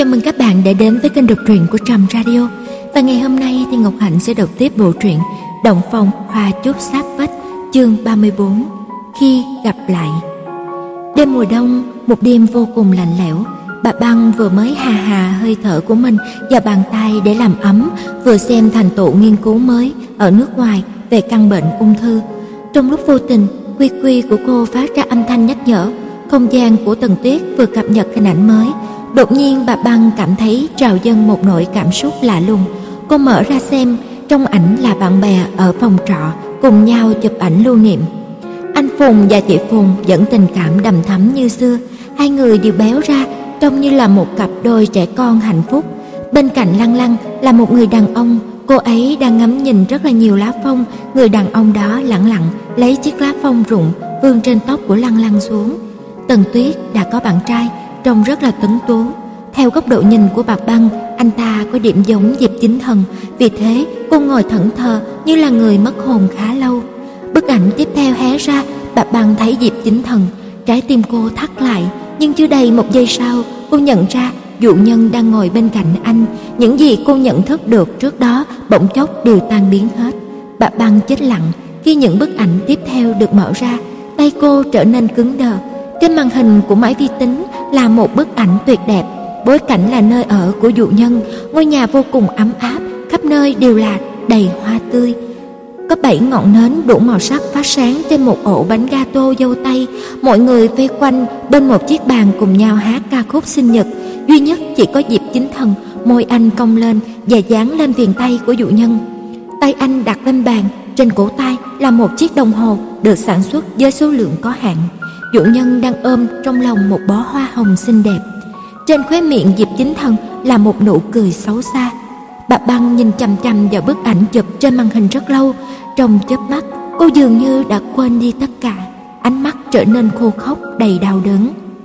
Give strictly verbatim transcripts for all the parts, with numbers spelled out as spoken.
Chào mừng các bạn đã đến với kênh đọc truyện của Trầm Radio. Và ngày hôm nay thì Ngọc Hạnh sẽ đọc tiếp bộ truyện Động Phòng Hoa Chốt Sát Vách, chương ba mươi bốn, Khi Gặp Lại. Đêm mùa đông, một đêm vô cùng lạnh lẽo. Bà Băng vừa mới hà hà hơi thở của mình và bàn tay để làm ấm, vừa xem thành tựu nghiên cứu mới ở nước ngoài về căn bệnh ung thư. Trong lúc vô tình, quy quy của cô phát ra âm thanh nhắc nhở. Không gian của Tần Tuyết vừa cập nhật hình ảnh mới. Đột nhiên bà Băng cảm thấy trào dâng một nỗi cảm xúc lạ lùng. Cô mở ra xem, trong ảnh là bạn bè ở phòng trọ cùng nhau chụp ảnh lưu niệm. Anh Phùng và chị Phùng vẫn tình cảm đầm thắm như xưa. Hai người đều béo ra, trông như là một cặp đôi trẻ con hạnh phúc. Bên cạnh Lăng Lăng là một người đàn ông. Cô ấy đang ngắm nhìn rất là nhiều lá phong. Người đàn ông đó lẳng lặng lấy chiếc lá phong rụng vương trên tóc của Lăng Lăng xuống. Tần Tuyết đã có bạn trai, trông rất là tuấn tú. Theo góc độ nhìn của bà Băng, anh ta có điểm giống Diệp Chính Thần, vì thế cô ngồi thẫn thờ như là người mất hồn khá lâu. Bức ảnh tiếp theo hé ra, bà Băng thấy Diệp Chính Thần. Trái tim cô thắt lại, nhưng chưa đầy một giây sau, cô nhận ra dụ nhân đang ngồi bên cạnh anh. Những gì cô nhận thức được trước đó bỗng chốc đều tan biến hết. Bà Băng chết lặng khi những bức ảnh tiếp theo được mở ra. Tay cô trở nên cứng đờ. Trên màn hình của máy vi tính là một bức ảnh tuyệt đẹp. Bối cảnh là nơi ở của dụ nhân. Ngôi nhà vô cùng ấm áp, khắp nơi đều là đầy hoa tươi. Có bảy ngọn nến đủ màu sắc phát sáng trên một ổ bánh gato dâu tây. Mọi người vây quanh bên một chiếc bàn cùng nhau hát ca khúc sinh nhật. Duy nhất chỉ có Diệp Chính Thần, môi anh cong lên và dán lên viền tay của dụ nhân. Tay anh đặt lên bàn, trên cổ tay là một chiếc đồng hồ được sản xuất với số lượng có hạn. Dụ nhân đang ôm trong lòng một bó hoa hồng xinh đẹp. Trên khóe miệng Diệp Chính Thần là một nụ cười xấu xa. Bà Băng nhìn chằm chằm vào bức ảnh chụp trên màn hình rất lâu. Trong chớp mắt, cô dường như đã quên đi tất cả. Ánh mắt trở nên khô khốc đầy đau đớn.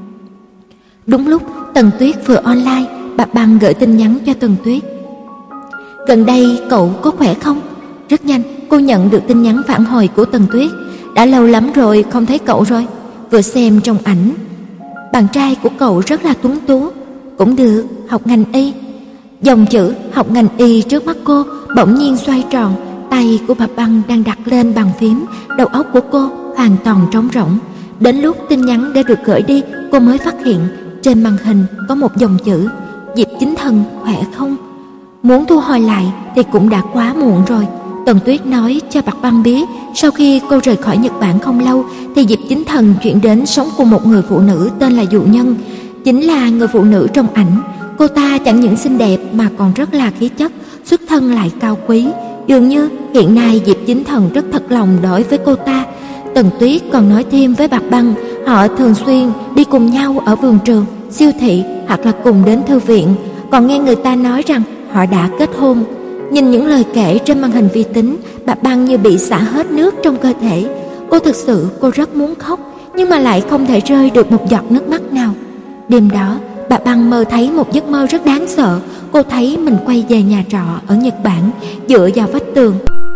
Đúng lúc Tần Tuyết vừa online, bà Băng gửi tin nhắn cho Tần Tuyết. Gần đây cậu có khỏe không? Rất nhanh cô nhận được tin nhắn phản hồi của Tần Tuyết. Đã lâu lắm rồi không thấy cậu rồi. Vừa xem trong ảnh, bạn trai của cậu rất là tuấn tú. Cũng được, học ngành y. Dòng chữ học ngành y trước mắt cô bỗng nhiên xoay tròn. Tay của bà Băng đang đặt lên bàn phím. Đầu óc của cô hoàn toàn trống rỗng. Đến lúc tin nhắn đã được gửi đi, cô mới phát hiện trên màn hình có một dòng chữ: Diệp Chính Thần khỏe không? Muốn thu hồi lại thì cũng đã quá muộn rồi. Tần Tuyết nói cho bà Băng biết, sau khi cô rời khỏi Nhật Bản không lâu thì Diệp Chính Thần chuyển đến sống cùng một người phụ nữ tên là Dụ Nhân. Chính là người phụ nữ trong ảnh. Cô ta chẳng những xinh đẹp mà còn rất là khí chất, xuất thân lại cao quý. Dường như hiện nay Diệp Chính Thần rất thật lòng đối với cô ta. Tần Tuyết còn nói thêm với bà Băng, họ thường xuyên đi cùng nhau ở vườn trường, siêu thị hoặc là cùng đến thư viện. Còn nghe người ta nói rằng họ đã kết hôn. Nhìn những lời kể trên màn hình vi tính, bà Băng như bị xả hết nước trong cơ thể. Cô thực sự cô rất muốn khóc, nhưng mà lại không thể rơi được một giọt nước mắt nào. Đêm đó, bà Băng mơ thấy một giấc mơ rất đáng sợ. Cô thấy mình quay về nhà trọ ở Nhật Bản, dựa vào vách tường.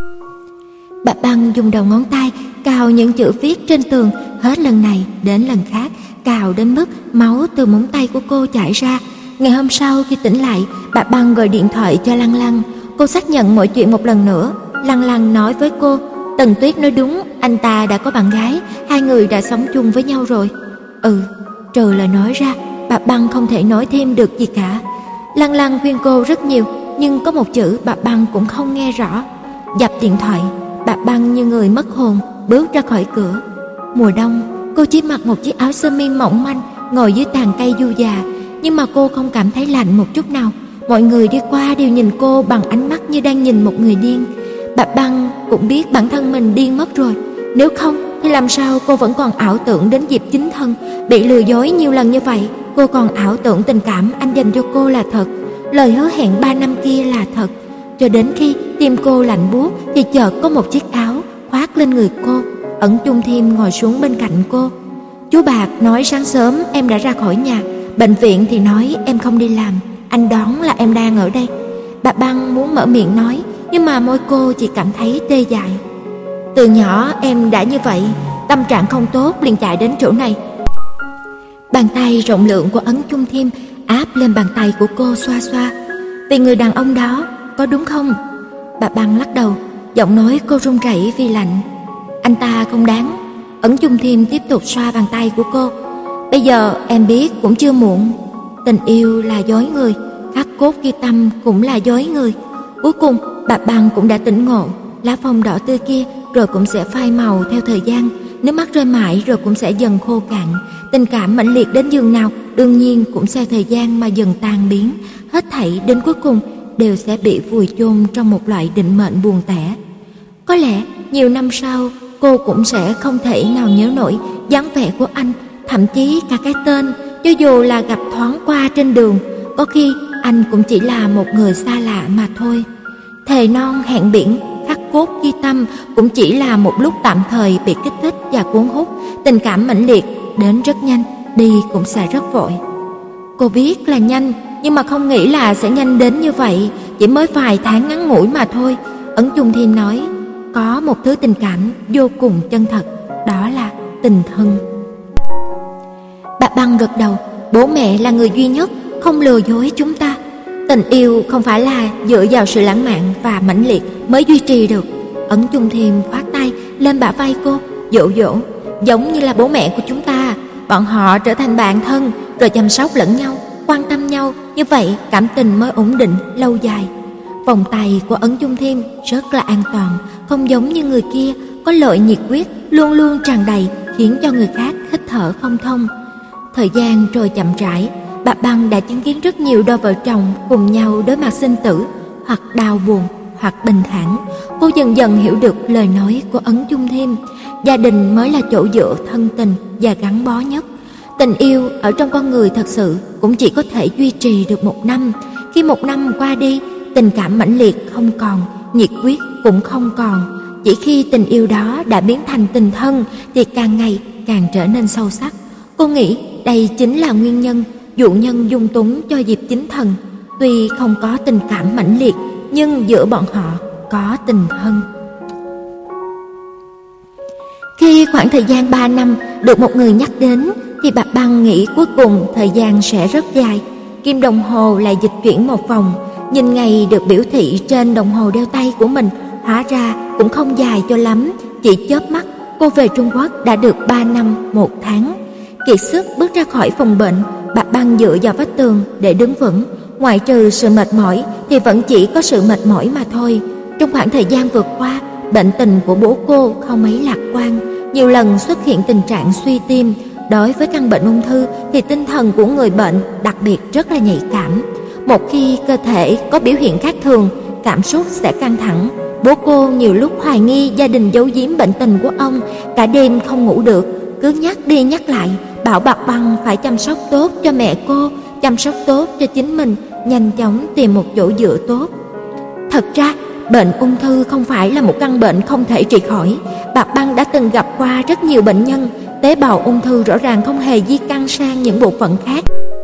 Bà Băng dùng đầu ngón tay cào những chữ viết trên tường, hết lần này đến lần khác, cào đến mức máu từ móng tay của cô chảy ra. Ngày hôm sau khi tỉnh lại, bà Băng gọi điện thoại cho Lăng Lăng. Cô xác nhận mọi chuyện một lần nữa. Lăng Lăng nói với cô, Tần Tuyết nói đúng, anh ta đã có bạn gái, hai người đã sống chung với nhau rồi. Ừ, trừ lời nói ra, bà Băng không thể nói thêm được gì cả. Lăng Lăng khuyên cô rất nhiều, nhưng có một chữ bà Băng cũng không nghe rõ. Dập điện thoại, bà Băng như người mất hồn bước ra khỏi cửa. Mùa đông, cô chỉ mặc một chiếc áo sơ mi mỏng manh, ngồi dưới tàn cây du già, nhưng mà cô không cảm thấy lạnh một chút nào. Mọi người đi qua đều nhìn cô bằng ánh mắt như đang nhìn một người điên. Bà Băng cũng biết bản thân mình điên mất rồi. Nếu không thì làm sao cô vẫn còn ảo tưởng đến Diệp Chính Thần. Bị lừa dối nhiều lần như vậy, cô còn ảo tưởng tình cảm anh dành cho cô là thật, lời hứa hẹn ba năm kia là thật. Cho đến khi tim cô lạnh buốt thì chợt có một chiếc áo khoác lên người cô. Ẩn Chung Thiêm ngồi xuống bên cạnh cô. Chú Bạc nói sáng sớm em đã ra khỏi nhà, bệnh viện thì nói em không đi làm, anh đoán là em đang ở đây. Bà Băng muốn mở miệng nói, nhưng mà môi cô chỉ cảm thấy tê dại. Từ nhỏ em đã như vậy, tâm trạng không tốt liền chạy đến chỗ này. Bàn tay rộng lượng của Ấn Chung Thiêm áp lên bàn tay của cô xoa xoa. Vì người đàn ông đó, có đúng không? Bà Băng lắc đầu, giọng nói cô run rẩy vì lạnh. Anh ta không đáng. Ẩn Chung Thiêm tiếp tục xoa bàn tay của cô. Bây giờ em biết cũng chưa muộn. Tình yêu là dối người, khắc cốt ghi tâm cũng là dối người. Cuối cùng bà Băng cũng đã tỉnh ngộ. Lá phong đỏ tươi kia rồi cũng sẽ phai màu theo thời gian, nước mắt rơi mãi rồi cũng sẽ dần khô cạn. Tình cảm mãnh liệt đến giường nào đương nhiên cũng theo thời gian mà dần tan biến. Hết thảy đến cuối cùng đều sẽ bị vùi chôn trong một loại định mệnh buồn tẻ. Có lẽ nhiều năm sau cô cũng sẽ không thể nào nhớ nổi dáng vẻ của anh, thậm chí cả cái tên, cho dù là gặp thoáng qua trên đường. Có khi anh cũng chỉ là một người xa lạ mà thôi. Thề non hẹn biển, khắc cốt ghi tâm cũng chỉ là một lúc tạm thời bị kích thích và cuốn hút. Tình cảm mãnh liệt đến rất nhanh, đi cũng sẽ rất vội. Cô biết là nhanh, nhưng mà không nghĩ là sẽ nhanh đến như vậy. Chỉ mới vài tháng ngắn ngủi mà thôi. Ẩn Chung Thiêm nói, có một thứ tình cảm vô cùng chân thật, đó là tình thân. Bà Băng gật đầu. Bố mẹ là người duy nhất không lừa dối chúng ta. Tình yêu không phải là dựa vào sự lãng mạn và mãnh liệt mới duy trì được. Ẩn Chung Thiêm khoát tay lên bả vai cô, dỗ dỗ. Giống như là bố mẹ của chúng ta, bọn họ trở thành bạn thân, rồi chăm sóc lẫn nhau, quan tâm nhau. Như vậy cảm tình mới ổn định lâu dài. Vòng tay của Ẩn Chung Thiêm rất là an toàn, không giống như người kia có loại nhiệt huyết luôn luôn tràn đầy, khiến cho người khác hít thở không thông. Thời gian trôi chậm rãi, bà Băng đã chứng kiến rất nhiều đôi vợ chồng cùng nhau đối mặt sinh tử, hoặc đau buồn, hoặc bình thản. Cô dần dần hiểu được lời nói của Ẩn Chung Thiêm, gia đình mới là chỗ dựa thân tình và gắn bó nhất. Tình yêu ở trong con người thật sự cũng chỉ có thể duy trì được một năm. Khi một năm qua đi, tình cảm mãnh liệt không còn, nhiệt huyết cũng không còn. Chỉ khi tình yêu đó đã biến thành tình thân thì càng ngày càng trở nên sâu sắc. Cô nghĩ đây chính là nguyên nhân dụ nhân dung túng cho Diệp Chính Thần. Tuy không có tình cảm mãnh liệt, nhưng giữa bọn họ có tình thân. Khi khoảng thời gian ba năm được một người nhắc đến, thì bà Băng nghĩ cuối cùng thời gian sẽ rất dài. Kim đồng hồ lại dịch chuyển một vòng, nhìn ngày được biểu thị trên đồng hồ đeo tay của mình, hóa ra cũng không dài cho lắm. Chỉ chớp mắt, cô về Trung Quốc đã được ba năm một tháng. Kiệt sức bước ra khỏi phòng bệnh, bà Băng dựa vào vách tường để đứng vững. Ngoại trừ sự mệt mỏi thì vẫn chỉ có sự mệt mỏi mà thôi. Trong khoảng thời gian vừa qua, bệnh tình của bố cô không mấy lạc quan, nhiều lần xuất hiện tình trạng suy tim. Đối với căn bệnh ung thư thì tinh thần của người bệnh đặc biệt rất là nhạy cảm. Một khi cơ thể có biểu hiện khác thường, cảm xúc sẽ căng thẳng. Bố cô nhiều lúc hoài nghi gia đình giấu giếm bệnh tình của ông, cả đêm không ngủ được, cứ nhắc đi nhắc lại, bảo bà Băng phải chăm sóc tốt cho mẹ cô, chăm sóc tốt cho chính mình, nhanh chóng tìm một chỗ dựa tốt. Thật ra, bệnh ung thư không phải là một căn bệnh không thể trị khỏi. Bà Băng đã từng gặp qua rất nhiều bệnh nhân, tế bào ung thư rõ ràng không hề di căn sang những bộ phận khác,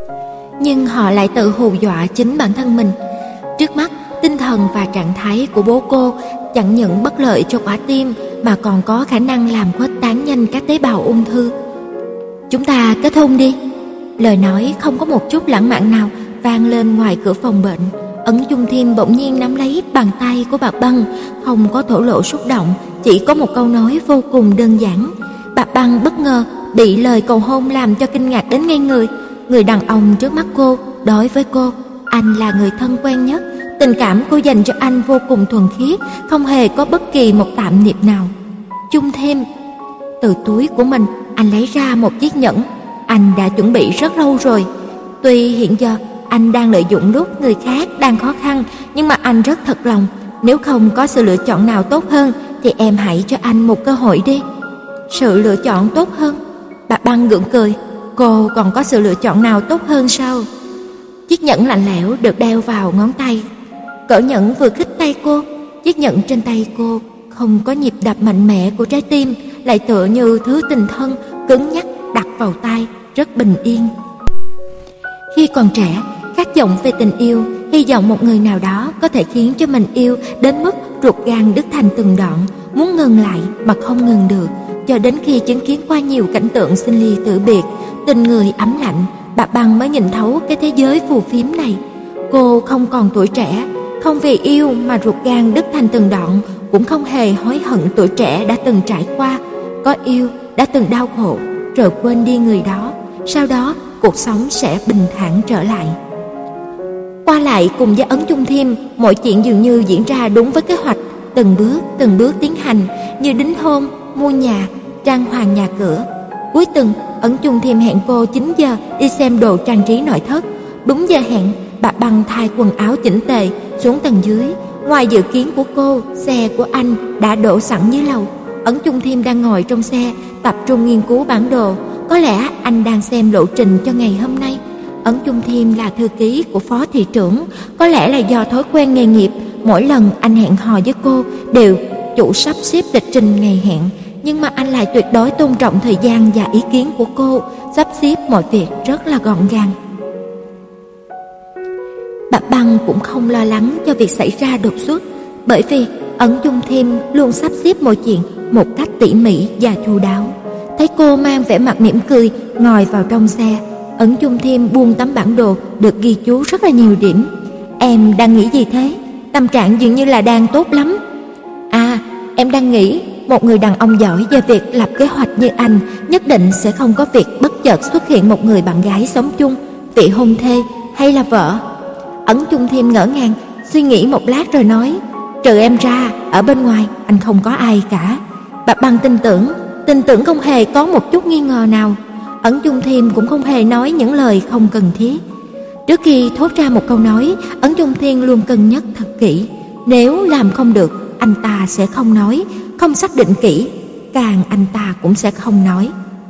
nhưng họ lại tự hù dọa chính bản thân mình. Trước mắt, tinh thần và trạng thái của bố cô chẳng những bất lợi cho quả tim mà còn có khả năng làm khuếch tán nhanh các tế bào ung thư. Chúng ta kết hôn đi. Lời nói không có một chút lãng mạn nào vang lên ngoài cửa phòng bệnh. Ẩn Chung Thiêm bỗng nhiên nắm lấy bàn tay của bà Băng, không có thổ lộ xúc động, chỉ có một câu nói vô cùng đơn giản. Bà Băng bất ngờ bị lời cầu hôn làm cho kinh ngạc đến ngây người. Người đàn ông trước mắt cô, đối với cô, anh là người thân quen nhất. Tình cảm cô dành cho anh vô cùng thuần khiết, không hề có bất kỳ một tạm niệm nào. Chung Thiêm. Từ túi của mình, anh lấy ra một chiếc nhẫn. Anh đã chuẩn bị rất lâu rồi. Tuy hiện giờ anh đang lợi dụng lúc người khác đang khó khăn, nhưng mà anh rất thật lòng. Nếu không có sự lựa chọn nào tốt hơn thì em hãy cho anh một cơ hội đi. Sự lựa chọn tốt hơn? Bà Băng gượng cười. Cô còn có sự lựa chọn nào tốt hơn sao? Chiếc nhẫn lạnh lẽo được đeo vào ngón tay. Cỡ nhẫn vừa khích tay cô. Chiếc nhẫn trên tay cô không có nhịp đập mạnh mẽ của trái tim, lại tựa như thứ tình thân cứng nhắc đặt vào tay, rất bình yên. Khi còn trẻ, khát vọng về tình yêu, hy vọng một người nào đó có thể khiến cho mình yêu đến mức ruột gan đứt thành từng đoạn, muốn ngừng lại mà không ngừng được, cho đến khi chứng kiến qua nhiều cảnh tượng sinh ly tử biệt, tình người ấm lạnh, bà Băng mới nhìn thấu cái thế giới phù phiếm này. Cô không còn tuổi trẻ, không vì yêu mà ruột gan đứt thành từng đoạn, cũng không hề hối hận tuổi trẻ đã từng trải qua. Có yêu, đã từng đau khổ, rồi quên đi người đó, sau đó cuộc sống sẽ bình thản trở lại. Qua lại cùng với Ấn Chung Thiêm, mọi chuyện dường như diễn ra đúng với kế hoạch, từng bước từng bước tiến hành, như đính hôn, mua nhà, trang hoàng nhà cửa. Cuối tuần, Ấn Chung Thiêm hẹn cô chín giờ đi xem đồ trang trí nội thất. Đúng giờ hẹn, bà Băng thay quần áo chỉnh tề xuống tầng dưới. Ngoài dự kiến của cô, xe của anh đã đổ sẵn dưới lầu. Ấn Chung Thiêm đang ngồi trong xe, tập trung nghiên cứu bản đồ. Có lẽ anh đang xem lộ trình cho ngày hôm nay. Ấn Chung Thiêm là thư ký của phó thị trưởng, có lẽ là do thói quen nghề nghiệp, mỗi lần anh hẹn hò với cô đều chủ sắp xếp lịch trình ngày hẹn, nhưng mà anh lại tuyệt đối tôn trọng thời gian và ý kiến của cô, sắp xếp mọi việc rất là gọn gàng. Bà Băng cũng không lo lắng cho việc xảy ra đột xuất, bởi vì Ấn Chung Thiêm luôn sắp xếp mọi chuyện một cách tỉ mỉ và chu đáo. Thấy cô mang vẻ mặt mỉm cười ngồi vào trong xe, Ấn Chung Thiêm buông tấm bản đồ được ghi chú rất là nhiều điểm. Em đang nghĩ gì thế? Tâm trạng dường như là đang tốt lắm. À, em đang nghĩ một người đàn ông giỏi về việc lập kế hoạch như anh nhất định sẽ không có việc bất chợt xuất hiện một người bạn gái sống chung, vị hôn thê hay là vợ. Ấn Chung Thiêm ngỡ ngàng, suy nghĩ một lát rồi nói, trừ em ra, ở bên ngoài anh không có ai cả. Bà Băng tin tưởng, tin tưởng không hề có một chút nghi ngờ nào. Ấn Chung Thiêm cũng không hề nói những lời không cần thiết. Trước khi thốt ra một câu nói, Ấn Chung Thiêm luôn cân nhắc thật kỹ. Nếu làm không được, anh ta sẽ không nói, không xác định kỹ, càng anh ta cũng sẽ không nói.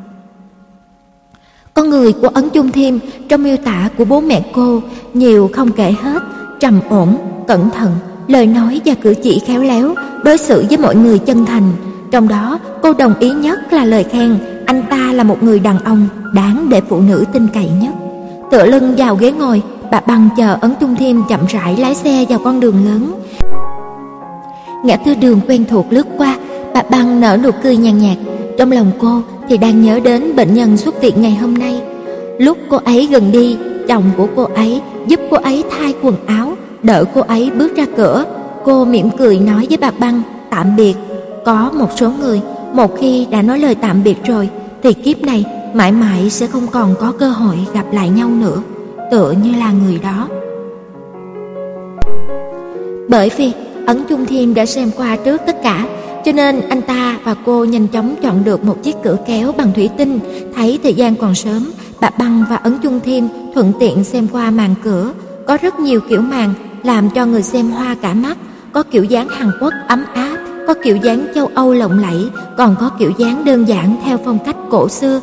Con người của Ấn Chung Thiêm trong miêu tả của bố mẹ cô nhiều không kể hết, trầm ổn, cẩn thận, lời nói và cử chỉ khéo léo, đối xử với mọi người chân thành. Trong đó, cô đồng ý nhất là lời khen anh ta là một người đàn ông đáng để phụ nữ tin cậy nhất. Tựa lưng vào ghế ngồi, bà Băng chờ Ấn Chung Thiêm chậm rãi lái xe vào con đường lớn. Ngã tư đường quen thuộc lướt qua, bà Băng nở nụ cười nhàn nhạt. Trong lòng cô thì đang nhớ đến bệnh nhân xuất viện ngày hôm nay. Lúc cô ấy gần đi, chồng của cô ấy giúp cô ấy thay quần áo, đỡ cô ấy bước ra cửa. Cô mỉm cười nói với bà Băng tạm biệt. Có một số người, một khi đã nói lời tạm biệt rồi thì kiếp này mãi mãi sẽ không còn có cơ hội gặp lại nhau nữa, tựa như là người đó. Bởi vì Ấn Chung Thiêm đã xem qua trước tất cả, cho nên anh ta và cô nhanh chóng chọn được một chiếc cửa kéo bằng thủy tinh. Thấy thời gian còn sớm, bà Băng và Ấn Chung Thiêm thuận tiện xem qua màn cửa. Có rất nhiều kiểu màn làm cho người xem hoa cả mắt. Có kiểu dáng Hàn Quốc ấm áp, có kiểu dáng châu Âu lộng lẫy, còn có kiểu dáng đơn giản theo phong cách cổ xưa.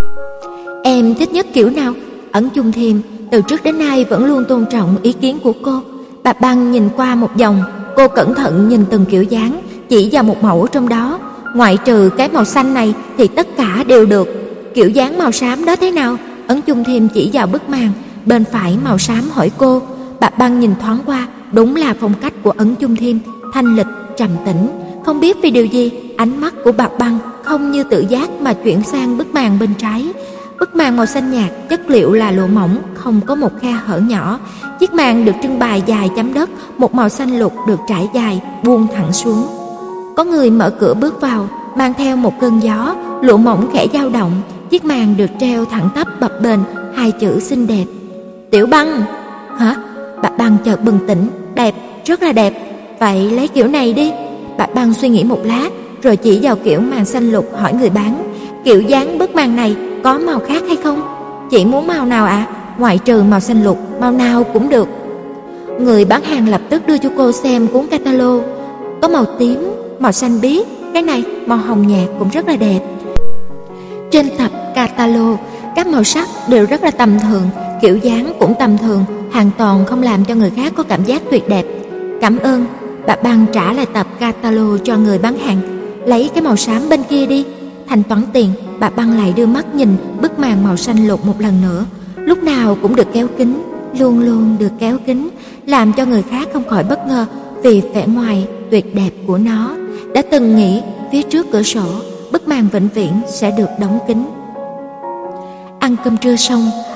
Em thích nhất kiểu nào? Ấn Chung Thiêm từ trước đến nay vẫn luôn tôn trọng ý kiến của cô. Bà Băng nhìn qua một vòng, cô cẩn thận nhìn từng kiểu dáng, chỉ vào một mẫu trong đó. Ngoại trừ cái màu xanh này thì tất cả đều được. Kiểu dáng màu xám đó thế nào? Ấn Chung Thiêm chỉ vào bức màn bên phải màu xám hỏi cô. Bà Băng nhìn thoáng qua, đúng là phong cách của Ấn Chung Thiêm, thanh lịch, trầm tĩnh. Không biết vì điều gì, ánh mắt của bà Băng không như tự giác mà chuyển sang bức màn bên trái. Bức màn màu xanh nhạt, chất liệu là lụa mỏng, không có một khe hở nhỏ. Chiếc màn được trưng bày dài chấm đất, một màu xanh lục được trải dài, buông thẳng xuống. Có người mở cửa bước vào, mang theo một cơn gió, lụa mỏng khẽ dao động. Chiếc màn được treo thẳng tắp bập bềnh, hai chữ xinh đẹp. Tiểu Băng. Hả? Bà Băng chợt bừng tỉnh. Đẹp, rất là đẹp. Vậy lấy kiểu này đi. Bà Băng suy nghĩ một lát, rồi chỉ vào kiểu màn xanh lục hỏi người bán. Kiểu dáng bức màn này có màu khác hay không? Chị muốn màu nào ạ? À? Ngoại trừ màu xanh lục, màu nào cũng được. Người bán hàng lập tức đưa cho cô xem cuốn catalog. Có màu tím, màu xanh biếc, cái này màu hồng nhạt cũng rất là đẹp. Trên tập catalog, các màu sắc đều rất là tầm thường, kiểu dáng cũng tầm thường, hoàn toàn không làm cho người khác có cảm giác tuyệt đẹp. Cảm ơn. Bà Băng trả lại tập catalog cho người bán hàng. Lấy cái màu xám bên kia đi. Thanh toán tiền, bà Băng lại đưa mắt nhìn bức màn màu xanh lục một lần nữa. Lúc nào cũng được kéo kính, luôn luôn được kéo kính, làm cho người khác không khỏi bất ngờ vì vẻ ngoài tuyệt đẹp của nó. Đã từng nghĩ phía trước cửa sổ, bức màn vĩnh viễn sẽ được đóng kín. Ăn cơm trưa xong,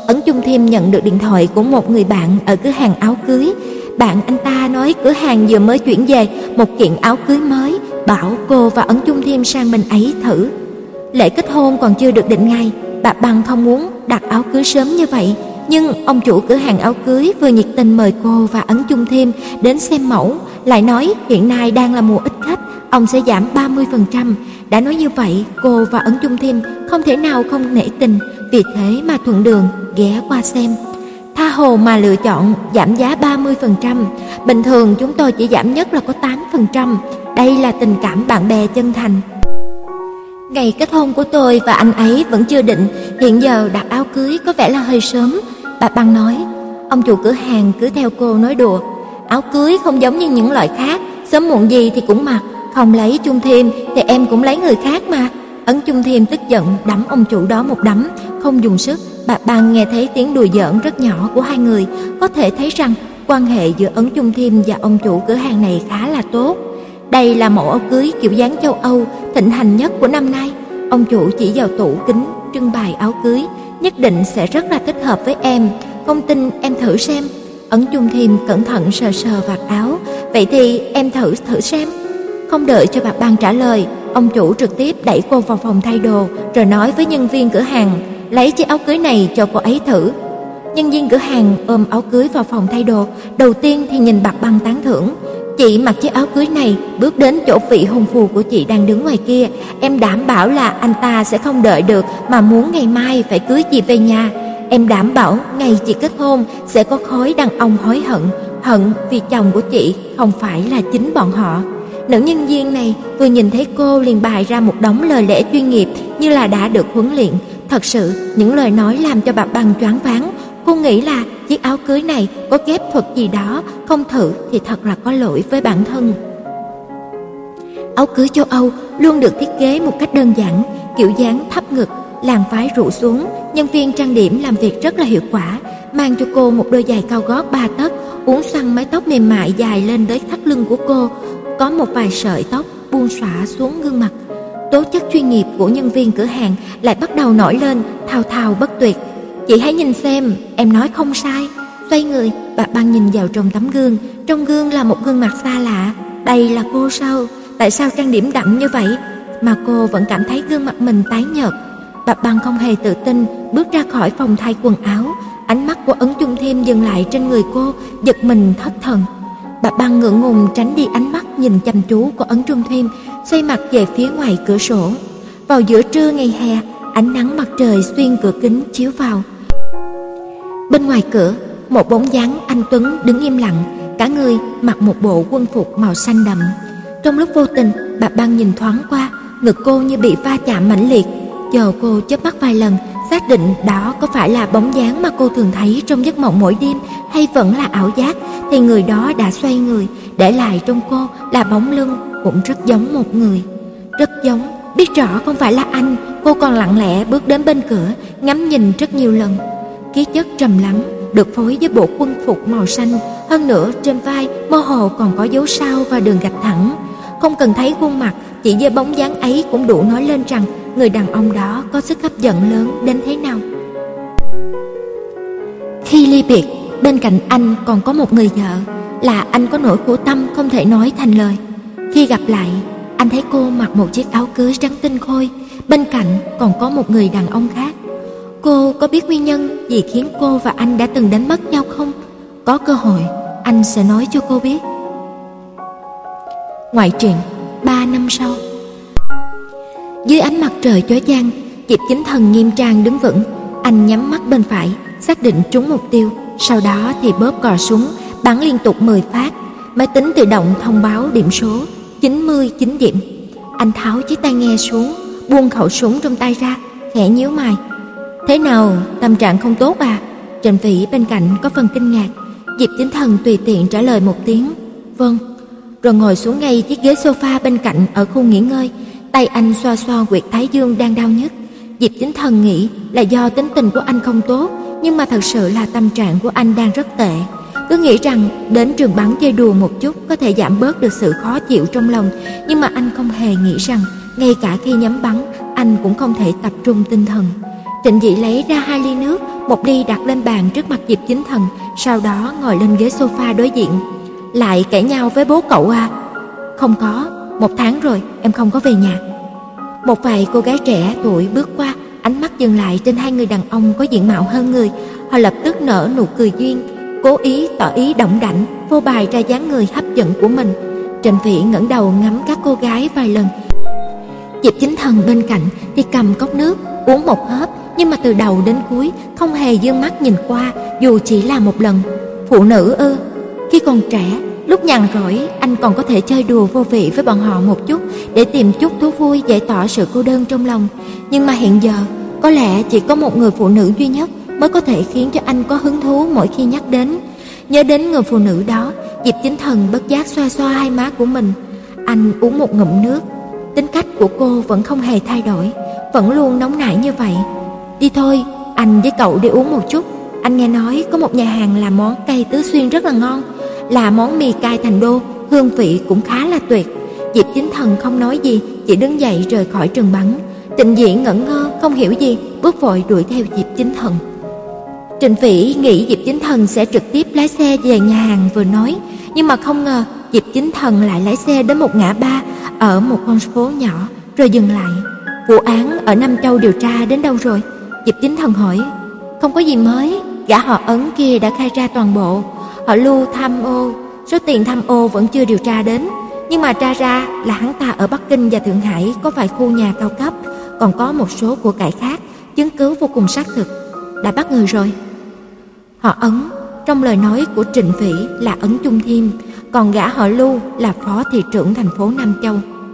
Ấn Chung Thiêm nhận được điện thoại của một người bạn ở cửa hàng áo cưới. Bạn anh ta nói cửa hàng vừa mới chuyển về một kiện áo cưới mới, bảo cô và Ấn Chung Thiêm sang bên ấy thử. Lễ kết hôn còn chưa được định ngày, bà Băng không muốn đặt áo cưới sớm như vậy, nhưng ông chủ cửa hàng áo cưới vừa nhiệt tình mời cô và Ấn Chung Thiêm đến xem mẫu, lại nói hiện nay đang là mùa ít khách, ông sẽ giảm ba mươi phần trăm. Đã nói như vậy, cô và Ấn Chung Thiêm không thể nào không nể tình, vì thế mà thuận đường ghé qua xem. Tha hồ mà lựa chọn giảm giá ba mươi phần trăm, bình thường chúng tôi chỉ giảm nhất là có tám phần trăm. Đây là tình cảm bạn bè chân thành. Ngày kết hôn của tôi và anh ấy vẫn chưa định, hiện giờ đặt áo cưới có vẻ là hơi sớm. Bà Băng nói. Ông chủ cửa hàng cứ theo cô nói đùa. Áo cưới không giống như những loại khác, sớm muộn gì thì cũng mặc, không lấy Chung Thiêm thì em cũng lấy người khác mà. Ấn Chung Thiêm tức giận đấm ông chủ đó một đấm, không dùng sức. Bà Băng nghe thấy tiếng đùa giỡn rất nhỏ của hai người, có thể thấy rằng quan hệ giữa Ấn Chung Thiêm và ông chủ cửa hàng này khá là tốt. Đây là mẫu áo cưới kiểu dáng châu Âu thịnh hành nhất của năm nay. Ông chủ chỉ vào tủ kính trưng bày áo cưới, nhất định sẽ rất là thích hợp với em, không tin em thử xem. Ấn Chung Thiêm cẩn thận sờ sờ vạt áo. Vậy thì em thử thử xem. Không đợi cho bà Băng trả lời, ông chủ trực tiếp đẩy cô vào phòng thay đồ, rồi nói với nhân viên cửa hàng lấy chiếc áo cưới này cho cô ấy thử. Nhân viên cửa hàng ôm áo cưới vào phòng thay đồ, đầu tiên thì nhìn bà Băng tán thưởng. Chị mặc chiếc áo cưới này bước đến chỗ vị hôn phu của chị đang đứng ngoài kia, em đảm bảo là anh ta sẽ không đợi được mà muốn ngày mai phải cưới chị về nhà. Em đảm bảo ngày chị kết hôn sẽ có khối đàn ông hối hận, hận vì chồng của chị không phải là chính bọn họ. Nữ nhân viên này vừa nhìn thấy cô liền bày ra một đống lời lẽ chuyên nghiệp như là đã được huấn luyện. Thật sự những lời nói làm cho bà Băng choáng váng. Cô nghĩ là chiếc áo cưới này có phép thuật gì đó, không thử thì thật là có lỗi với bản thân. Áo cưới châu Âu luôn được thiết kế một cách đơn giản, kiểu dáng thấp ngực, làn váy rủ xuống. Nhân viên trang điểm làm việc rất là hiệu quả, mang cho cô một đôi giày cao gót ba tấc, uốn xoăn mái tóc mềm mại dài lên tới thắt lưng của cô, có một vài sợi tóc buông xõa xuống gương mặt. Tố chất chuyên nghiệp của nhân viên cửa hàng lại bắt đầu nổi lên, thao thao bất tuyệt. Chị hãy nhìn xem, em nói không sai. Xoay người, bà Băng nhìn vào trong tấm gương. Trong gương là một gương mặt xa lạ. Đây là cô sao? Tại sao trang điểm đậm như vậy? Mà cô vẫn cảm thấy gương mặt mình tái nhợt. Bà Băng không hề tự tin bước ra khỏi phòng thay quần áo. Ánh mắt của Ấn Chung Thiêm dừng lại trên người cô, giật mình thất thần. Bà Băng ngượng ngùng tránh đi ánh mắt nhìn chăm chú của Ấn Chung Thiêm, xoay mặt về phía ngoài cửa sổ. Vào giữa trưa ngày hè, ánh nắng mặt trời xuyên cửa kính chiếu vào. Bên ngoài cửa, một bóng dáng anh tuấn đứng im lặng, cả người mặc một bộ quân phục màu xanh đậm. Trong lúc vô tình, bà Băng nhìn thoáng qua, ngực cô như bị va chạm mãnh liệt. Chờ cô chớp mắt vài lần, xác định đó có phải là bóng dáng mà cô thường thấy trong giấc mộng mỗi đêm hay vẫn là ảo giác, thì người đó đã xoay người, để lại trong cô là bóng lưng cũng rất giống một người. Rất giống, biết rõ không phải là anh, cô còn lặng lẽ bước đến bên cửa, ngắm nhìn rất nhiều lần. Khí chất trầm lắng, được phối với bộ quân phục màu xanh, hơn nữa trên vai mơ hồ còn có dấu sao và đường gạch thẳng. Không cần thấy khuôn mặt, chỉ với bóng dáng ấy cũng đủ nói lên rằng người đàn ông đó có sức hấp dẫn lớn đến thế nào. Khi ly biệt, bên cạnh anh còn có một người vợ, là anh có nỗi khổ tâm không thể nói thành lời. Khi gặp lại, anh thấy cô mặc một chiếc áo cưới trắng tinh khôi, bên cạnh còn có một người đàn ông khác. Cô có biết nguyên nhân gì khiến cô và anh đã từng đánh mất nhau không? Có cơ hội, anh sẽ nói cho cô biết. Ngoại truyện ba năm sau. Dưới ánh mặt trời chói chang, Diệp Chính Thần nghiêm trang đứng vững. Anh nhắm mắt bên phải, xác định trúng mục tiêu, sau đó thì bóp cò súng, bắn liên tục mười phát. Máy tính tự động thông báo điểm số chín mươi chín điểm. Anh tháo chiếc tai nghe xuống, buông khẩu súng trong tay ra, khẽ nhíu mày. Thế nào, tâm trạng không tốt à? Trịnh Vĩ bên cạnh có phần kinh ngạc. Diệp Chính Thần tùy tiện trả lời một tiếng vâng, rồi ngồi xuống ngay chiếc ghế sofa bên cạnh ở khu nghỉ ngơi. Tay anh xoa xoa huyệt thái dương đang đau nhức. Diệp Chính Thần nghĩ là do tính tình của anh không tốt, nhưng mà thật sự là tâm trạng của anh đang rất tệ. Cứ nghĩ rằng đến trường bắn chơi đùa một chút có thể giảm bớt được sự khó chịu trong lòng, nhưng mà anh không hề nghĩ rằng ngay cả khi nhắm bắn, anh cũng không thể tập trung tinh thần. Trịnh Vĩ lấy ra hai ly nước, một ly đặt lên bàn trước mặt Diệp Chính Thần, sau đó ngồi lên ghế sofa đối diện. Lại cãi nhau với bố cậu à? Không có, một tháng rồi em không có về nhà. Một vài cô gái trẻ tuổi bước qua, ánh mắt dừng lại trên hai người đàn ông có diện mạo hơn người. Họ lập tức nở nụ cười duyên, cố ý tỏ ý động đảnh, phô bày ra dáng người hấp dẫn của mình. Trịnh Vĩ ngẩng đầu ngắm các cô gái vài lần. Diệp Chính Thần bên cạnh thì cầm cốc nước uống một hớp, nhưng mà từ đầu đến cuối không hề dương mắt nhìn qua, dù chỉ là một lần. Phụ nữ ư? Khi còn trẻ, lúc nhàn rỗi, anh còn có thể chơi đùa vô vị với bọn họ một chút để tìm chút thú vui giải tỏa sự cô đơn trong lòng. Nhưng mà hiện giờ, có lẽ chỉ có một người phụ nữ duy nhất mới có thể khiến cho anh có hứng thú mỗi khi nhắc đến. Nhớ đến người phụ nữ đó, Diệp Chính Thần bất giác xoa xoa hai má của mình. Anh uống một ngụm nước. Tính cách của cô vẫn không hề thay đổi, vẫn luôn nóng nảy như vậy. Đi thôi, anh với cậu đi uống một chút. Anh nghe nói có một nhà hàng làm món cay tứ xuyên rất là ngon, là món mì cay Thành Đô, hương vị cũng khá là tuyệt. Diệp Chính Thần không nói gì, chỉ đứng dậy rời khỏi trường bắn. Trịnh Diễn ngẩn ngơ không hiểu gì, bước vội đuổi theo Diệp Chính Thần. Trịnh Vĩ nghĩ Diệp Chính Thần sẽ trực tiếp lái xe về nhà hàng vừa nói, nhưng mà không ngờ Diệp Chính Thần lại lái xe đến một ngã ba ở một con phố nhỏ rồi dừng lại. Vụ án ở Nam Châu điều tra đến đâu rồi? Diệp Chính Thần hỏi. Không có gì mới, gã họ Ấn kia đã khai ra toàn bộ. Họ Lưu tham ô, số tiền tham ô vẫn chưa điều tra đến, nhưng mà tra ra là hắn ta ở Bắc Kinh và Thượng Hải có vài khu nhà cao cấp, còn có một số của cải khác, chứng cứ vô cùng xác thực. Đã bắt người rồi. Họ Ấn, trong lời nói của Trịnh Vĩ là Ấn Trung Thiêm, còn gã họ Lưu là phó thị trưởng thành phố Nam Châu.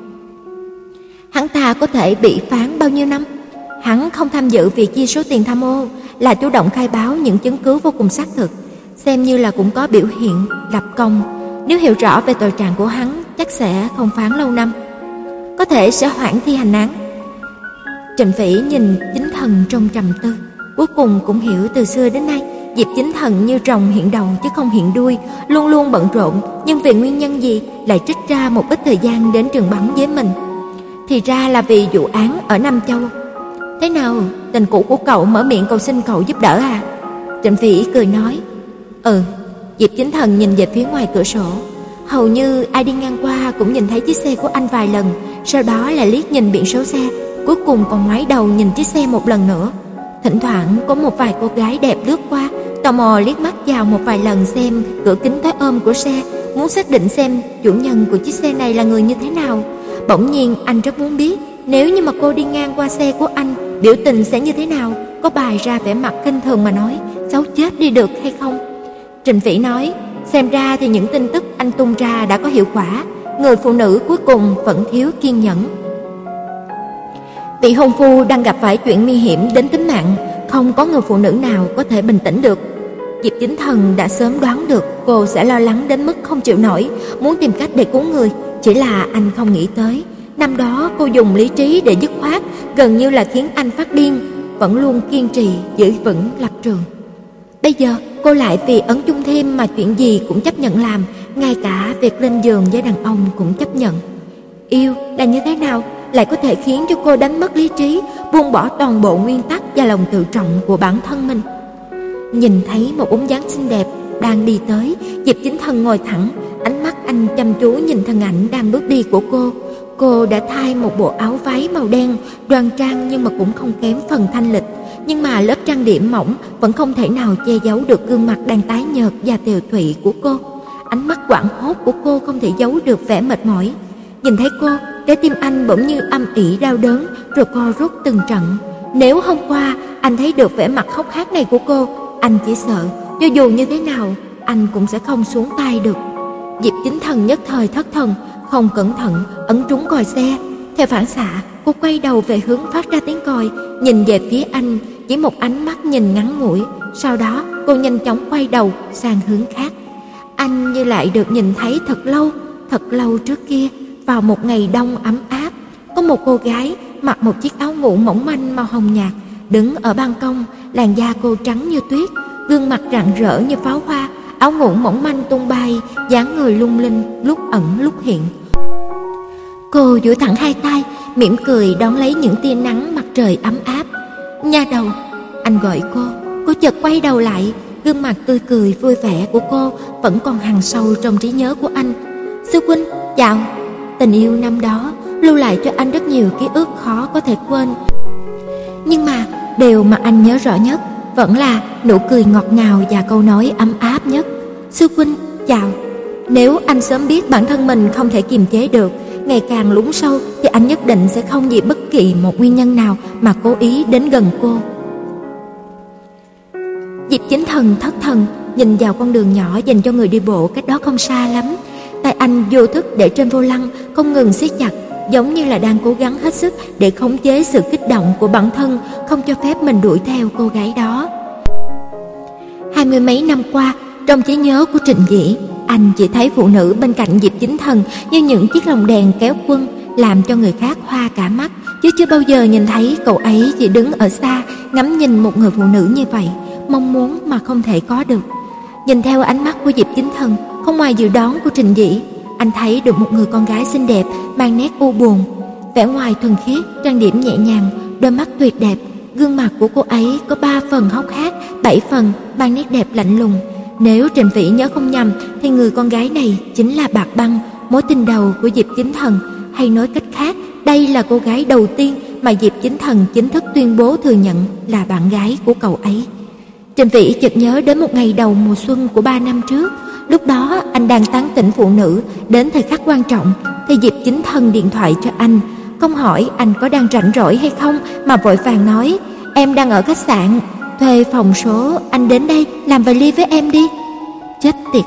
Hắn ta có thể bị phán bao nhiêu năm? Hắn không tham dự việc chia số tiền tham ô, là chủ động khai báo những chứng cứ vô cùng xác thực, xem như là cũng có biểu hiện lập công. Nếu hiểu rõ về tội trạng của hắn, chắc sẽ không phán lâu năm, có thể sẽ hoãn thi hành án. Trịnh Vĩ nhìn Chính Thần trong trầm tư, cuối cùng cũng hiểu từ xưa đến nay Diệp Chính Thần như rồng hiện đầu chứ không hiện đuôi, luôn luôn bận rộn, nhưng vì nguyên nhân gì lại trích ra một ít thời gian đến trường bắn với mình. Thì ra là vì vụ án ở Nam Châu. Thế nào, tình cũ của cậu mở miệng cầu xin cậu giúp đỡ à? Trịnh Vĩ cười nói. Ừ. Diệp Chính Thần nhìn về phía ngoài cửa sổ. Hầu như ai đi ngang qua cũng nhìn thấy chiếc xe của anh vài lần, sau đó là liếc nhìn biển số xe, cuối cùng còn ngoái đầu nhìn chiếc xe một lần nữa. Thỉnh thoảng có một vài cô gái đẹp lướt qua, tò mò liếc mắt vào một vài lần xem cửa kính tối ôm của xe, muốn xác định xem chủ nhân của chiếc xe này là người như thế nào. Bỗng nhiên anh rất muốn biết, nếu như mà cô đi ngang qua xe của anh, biểu tình sẽ như thế nào, có bày ra vẻ mặt khinh thường mà nói xấu chết đi được hay không. Trịnh Vĩ nói, xem ra thì những tin tức anh tung ra đã có hiệu quả, người phụ nữ cuối cùng vẫn thiếu kiên nhẫn. Vị hôn phu đang gặp phải chuyện nguy hiểm đến tính mạng, không có người phụ nữ nào có thể bình tĩnh được. Diệp Chính Thần đã sớm đoán được cô sẽ lo lắng đến mức không chịu nổi, muốn tìm cách để cứu người, chỉ là anh không nghĩ tới năm đó cô dùng lý trí để dứt khoát, gần như là khiến anh phát điên, vẫn luôn kiên trì giữ vững lập trường. Bây giờ cô lại vì Ấn Trung Thiêm mà chuyện gì cũng chấp nhận làm, ngay cả việc lên giường với đàn ông cũng chấp nhận. Yêu là như thế nào lại có thể khiến cho cô đánh mất lý trí, buông bỏ toàn bộ nguyên tắc và lòng tự trọng của bản thân mình. Nhìn thấy một bóng dáng xinh đẹp đang đi tới, Diệp Chính Thần ngồi thẳng, ánh mắt anh chăm chú nhìn thân ảnh đang bước đi của cô. Cô đã thay một bộ áo váy màu đen, đoan trang nhưng mà cũng không kém phần thanh lịch, nhưng mà lớp trang điểm mỏng vẫn không thể nào che giấu được gương mặt đang tái nhợt và tiều tụy của cô. Ánh mắt hoảng hốt của cô không thể giấu được vẻ mệt mỏi. Nhìn thấy cô, trái tim anh bỗng như âm ỉ đau đớn, rồi co rút từng trận. Nếu hôm qua anh thấy được vẻ mặt hốc hác này của cô, anh chỉ sợ cho dù như thế nào anh cũng sẽ không xuống tay được. Diệp Chính Thần nhất thời thất thần, không cẩn thận ấn trúng còi xe. Theo phản xạ, cô quay đầu về hướng phát ra tiếng còi, nhìn về phía anh, chỉ một ánh mắt nhìn ngắn ngủi. Sau đó cô nhanh chóng quay đầu sang hướng khác. Anh như lại được nhìn thấy thật lâu, thật lâu trước kia, vào một ngày đông ấm áp, có một cô gái mặc một chiếc áo ngủ mỏng manh màu hồng nhạt, đứng ở ban công. Làn da cô trắng như tuyết, gương mặt rạng rỡ như pháo hoa, áo ngủ mỏng manh tung bay, dáng người lung linh, lúc ẩn lúc hiện. Cô duỗi thẳng hai tay, mỉm cười đón lấy những tia nắng mặt trời ấm áp. Nha đầu, anh gọi cô. Cô chợt quay đầu lại, gương mặt tươi cười vui vẻ của cô vẫn còn hằn sâu trong trí nhớ của anh. Sư huynh, chào. Tình yêu năm đó lưu lại cho anh rất nhiều ký ức khó có thể quên. Nhưng mà điều mà anh nhớ rõ nhất vẫn là nụ cười ngọt ngào và câu nói ấm áp nhất. Sư huynh, chào. Nếu anh sớm biết bản thân mình không thể kiềm chế được, ngày càng lún sâu, thì anh nhất định sẽ không vì bất kỳ một nguyên nhân nào mà cố ý đến gần cô. Diệp Chính Thần thất thần nhìn vào con đường nhỏ dành cho người đi bộ cách đó không xa lắm. Tay anh vô thức để trên vô lăng, không ngừng siết chặt, giống như là đang cố gắng hết sức để khống chế sự kích động của bản thân, không cho phép mình đuổi theo cô gái đó. Hai mươi mấy năm qua, trong trí nhớ của Trình Dĩ, anh chỉ thấy phụ nữ bên cạnh Diệp Chính Thần như những chiếc lồng đèn kéo quân, làm cho người khác hoa cả mắt, chứ chưa bao giờ nhìn thấy cậu ấy chỉ đứng ở xa ngắm nhìn một người phụ nữ như vậy, mong muốn mà không thể có được. Nhìn theo ánh mắt của Diệp Chính Thần, không ngoài dự đoán của Trình Dĩ, anh thấy được một người con gái xinh đẹp mang nét u buồn, vẻ ngoài thuần khiết, trang điểm nhẹ nhàng, đôi mắt tuyệt đẹp. Gương mặt của cô ấy có ba phần hốc hác, bảy phần mang nét đẹp lạnh lùng. Nếu Trình Vĩ nhớ không nhầm thì người con gái này chính là Bạc Băng, mối tình đầu của Diệp Chính Thần, hay nói cách khác, đây là cô gái đầu tiên mà Diệp Chính Thần chính thức tuyên bố thừa nhận là bạn gái của cậu ấy. Trình Vĩ chợt nhớ đến một ngày đầu mùa xuân của ba năm trước. Lúc đó anh đang tán tỉnh phụ nữ, đến thời khắc quan trọng thì Diệp Chính Thần điện thoại cho anh, không hỏi anh có đang rảnh rỗi hay không mà vội vàng nói: "Em đang ở khách sạn thuê phòng số, anh đến đây làm vài ly với em đi." Chết tiệt.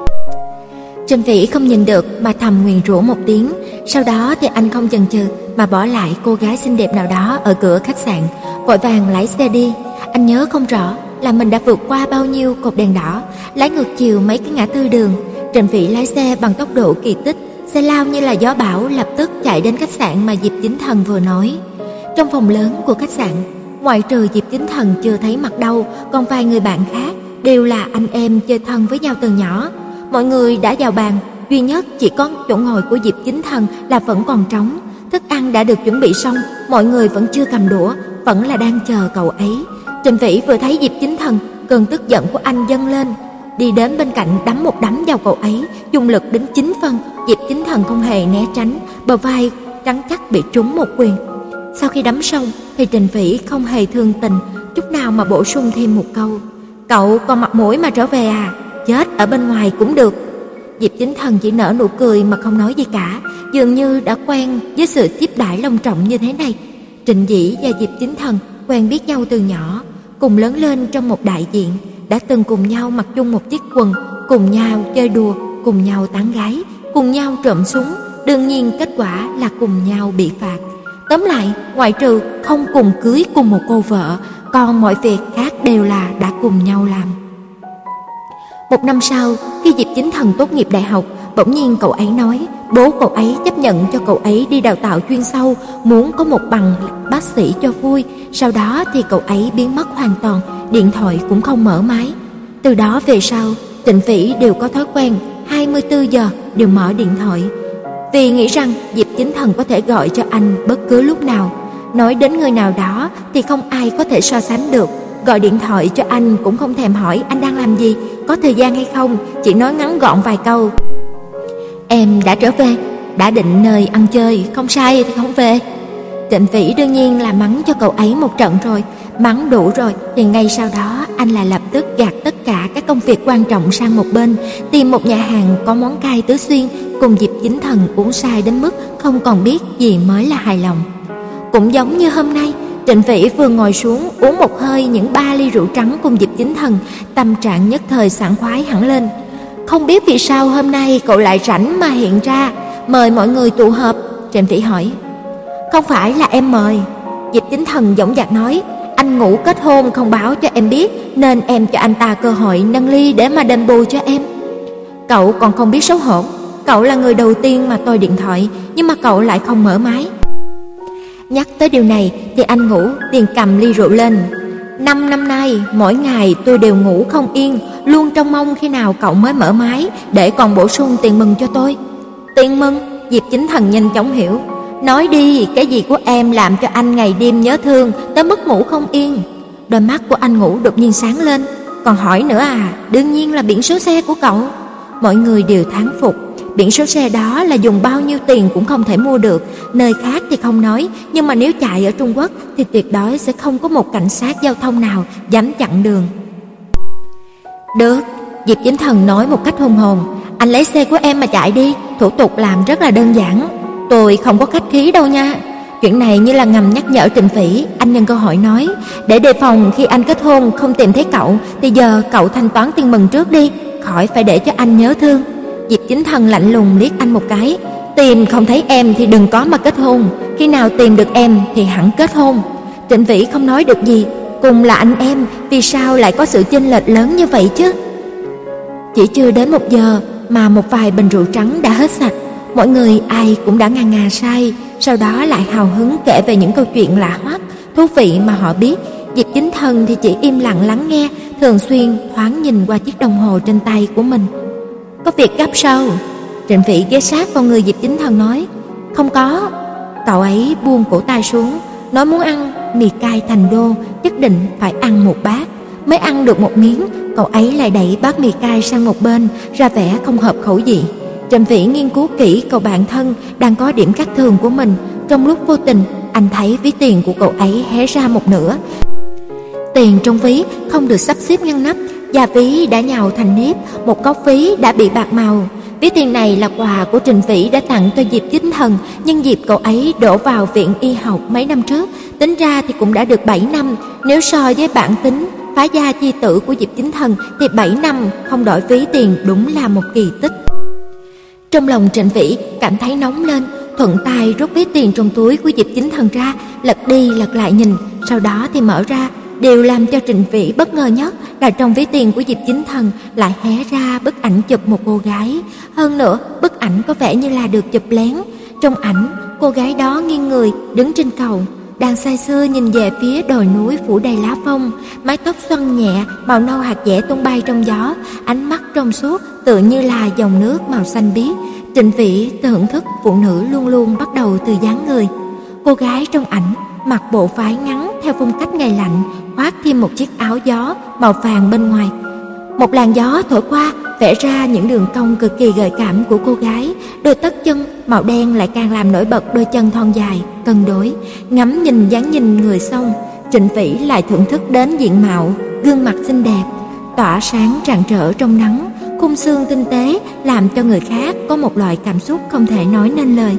Trình Vĩ không nhìn được mà thầm nguyền rủa một tiếng, sau đó thì anh không chần chừ mà bỏ lại cô gái xinh đẹp nào đó ở cửa khách sạn, vội vàng lái xe đi. Anh nhớ không rõ là mình đã vượt qua bao nhiêu cột đèn đỏ, lái ngược chiều mấy cái ngã tư đường. Trình Vĩ lái xe bằng tốc độ kỳ tích, xe lao như là gió bão, lập tức chạy đến khách sạn mà Diệp Chính Thần vừa nói. Trong phòng lớn của khách sạn, ngoại trừ Diệp Chính Thần chưa thấy mặt đâu, còn vài người bạn khác đều là anh em chơi thân với nhau từ nhỏ. Mọi người đã vào bàn, duy nhất chỉ có chỗ ngồi của Diệp Chính Thần là vẫn còn trống. Thức ăn đã được chuẩn bị xong, mọi người vẫn chưa cầm đũa, vẫn là đang chờ cậu ấy. Trình Vĩ vừa thấy Diệp Chính Thần, cơn tức giận của anh dâng lên, đi đến bên cạnh đấm một đấm vào cậu ấy, dùng lực đến chín phân. Diệp Chính Thần không hề né tránh, bờ vai rắn chắc bị trúng một quyền. Sau khi đấm xong thì Trình Vĩ không hề thương tình chút nào mà bổ sung thêm một câu: "Cậu còn mặt mũi mà trở về à? Chết ở bên ngoài cũng được." Diệp Chính Thần chỉ nở nụ cười mà không nói gì cả, dường như đã quen với sự tiếp đãi long trọng như thế này. Trình Dĩ và Diệp Chính Thần quen biết nhau từ nhỏ, cùng lớn lên trong một đại diện, đã từng cùng nhau mặc chung một chiếc quần, cùng nhau chơi đùa, cùng nhau tán gái, cùng nhau trộm súng. Đương nhiên kết quả là cùng nhau bị phạt. Tóm lại, ngoại trừ không cùng cưới cùng một cô vợ, còn mọi việc khác đều là đã cùng nhau làm. Một năm sau, khi Diệp Chính Thần tốt nghiệp đại học, bỗng nhiên cậu ấy nói bố cậu ấy chấp nhận cho cậu ấy đi đào tạo chuyên sâu, muốn có một bằng bác sĩ cho vui. Sau đó thì cậu ấy biến mất hoàn toàn, điện thoại cũng không mở máy. Từ đó về sau, Trịnh Vĩ đều có thói quen hai mươi tư giờ đều mở điện thoại, vì nghĩ rằng Diệp Chính Thần có thể gọi cho anh bất cứ lúc nào. Nói đến người nào đó thì không ai có thể so sánh được. Gọi điện thoại cho anh cũng không thèm hỏi anh đang làm gì, có thời gian hay không, chỉ nói ngắn gọn vài câu: "Em đã trở về, đã định nơi ăn chơi, không sai thì không về." Trịnh Vĩ đương nhiên là mắng cho cậu ấy một trận rồi. Mắng đủ rồi thì ngay sau đó anh lại lập tức gạt tất cả các công việc quan trọng sang một bên, tìm một nhà hàng có món cay tứ xuyên, cùng Diệp Chính Thần uống say đến mức không còn biết gì mới là hài lòng. Cũng giống như hôm nay, Trịnh Vĩ vừa ngồi xuống uống một hơi những ba ly rượu trắng cùng Diệp Chính Thần, tâm trạng nhất thời sảng khoái hẳn lên. "Không biết vì sao hôm nay cậu lại rảnh mà hiện ra, mời mọi người tụ họp?" Trịnh Vĩ hỏi. "Không phải là em mời." Diệp Chính Thần dõng dạc nói. "Anh ngủ kết hôn không báo cho em biết, nên em cho anh ta cơ hội nâng ly để mà đền bù cho em." "Cậu còn không biết xấu hổ. Cậu là người đầu tiên mà tôi điện thoại, nhưng mà cậu lại không mở máy." Nhắc tới điều này thì anh ngủ liền cầm ly rượu lên. Năm năm nay, mỗi ngày tôi đều ngủ không yên, luôn trông mong khi nào cậu mới mở máy để còn bổ sung tiền mừng cho tôi." "Tiền mừng?" Diệp Chính Thần nhanh chóng hiểu. "Nói đi, cái gì của em làm cho anh ngày đêm nhớ thương tới mức ngủ không yên?" Đôi mắt của anh Ngũ đột nhiên sáng lên. Còn hỏi nữa à? Đương nhiên là biển số xe của cậu. Mọi người đều thán phục. Biển số xe đó là dùng bao nhiêu tiền cũng không thể mua được. Nơi khác thì không nói, nhưng mà nếu chạy ở Trung Quốc thì tuyệt đối sẽ không có một cảnh sát giao thông nào dám chặn đường. Được, Diệp Chính Thần nói một cách hùng hồn. Anh lấy xe của em mà chạy đi, thủ tục làm rất là đơn giản. Tôi không có khách khí đâu nha. Chuyện này như là ngầm nhắc nhở Trịnh Phỉ. Anh nhân cơ hội nói, để đề phòng khi anh kết hôn không tìm thấy cậu thì giờ cậu thanh toán tiền mừng trước đi, khỏi phải để cho anh nhớ thương. Diệp Chính Thần lạnh lùng liếc anh một cái. Tìm không thấy em thì đừng có mà kết hôn, khi nào tìm được em thì hẳn kết hôn. Trịnh Vĩ không nói được gì. Cùng là anh em, vì sao lại có sự chênh lệch lớn như vậy chứ? Chỉ chưa đến một giờ mà một vài bình rượu trắng đã hết sạch. Mọi người ai cũng đã ngà ngà say, sau đó lại hào hứng kể về những câu chuyện lạ hoắc, thú vị mà họ biết. Diệp Chính Thần thì chỉ im lặng lắng nghe, thường xuyên thoáng nhìn qua chiếc đồng hồ trên tay của mình. Có việc gấp sao? Trịnh Vĩ ghé sát vào người Diệp Chính Thần nói. Không có. Cậu ấy buông cổ tay xuống, nói muốn ăn mì cay thành đô, nhất định phải ăn một bát. Mới ăn được một miếng, cậu ấy lại đẩy bát mì cay sang một bên, ra vẻ không hợp khẩu vị. Trịnh Vĩ nghiên cứu kỹ cậu bạn thân đang có điểm khác thường của mình. Trong lúc vô tình, anh thấy ví tiền của cậu ấy hé ra một nửa. Tiền trong ví không được sắp xếp ngăn nắp, da ví đã nhào thành nếp, một góc ví đã bị bạc màu. Ví tiền này là quà của Trịnh Vĩ đã tặng cho Diệp Chính Thần, nhân dịp cậu ấy đổ vào viện y học mấy năm trước. Tính ra thì cũng đã được bảy năm, nếu so với bản tính phá gia chi tử của Diệp Chính Thần thì bảy năm không đổi ví tiền đúng là một kỳ tích. Trong lòng Trịnh Vĩ cảm thấy nóng lên, thuận tay rút ví tiền trong túi của Diệp Chính Thần ra, lật đi lật lại nhìn, sau đó thì mở ra. Điều làm cho Trịnh Vĩ bất ngờ nhất là trong ví tiền của Diệp Chính Thần lại hé ra bức ảnh chụp một cô gái. Hơn nữa, bức ảnh có vẻ như là được chụp lén. Trong ảnh, cô gái đó nghiêng người đứng trên cầu, đang say sưa nhìn về phía đồi núi phủ đầy lá phong, mái tóc xoăn nhẹ, màu nâu hạt dẻ tung bay trong gió, ánh mắt trong suốt tựa như là dòng nước màu xanh biếc. Trịnh Vĩ thưởng thức phụ nữ luôn luôn bắt đầu từ dáng người. Cô gái trong ảnh mặc bộ váy ngắn theo phong cách ngày lạnh, khoác thêm một chiếc áo gió màu vàng bên ngoài. Một làn gió thổi qua vẽ ra những đường cong cực kỳ gợi cảm của cô gái. Đôi tất chân màu đen lại càng làm nổi bật đôi chân thon dài cân đối. Ngắm nhìn dáng nhìn người xong, Trịnh Vĩ lại thưởng thức đến diện mạo, gương mặt xinh đẹp tỏa sáng rạng rỡ trong nắng, khung xương tinh tế làm cho người khác có một loại cảm xúc không thể nói nên lời.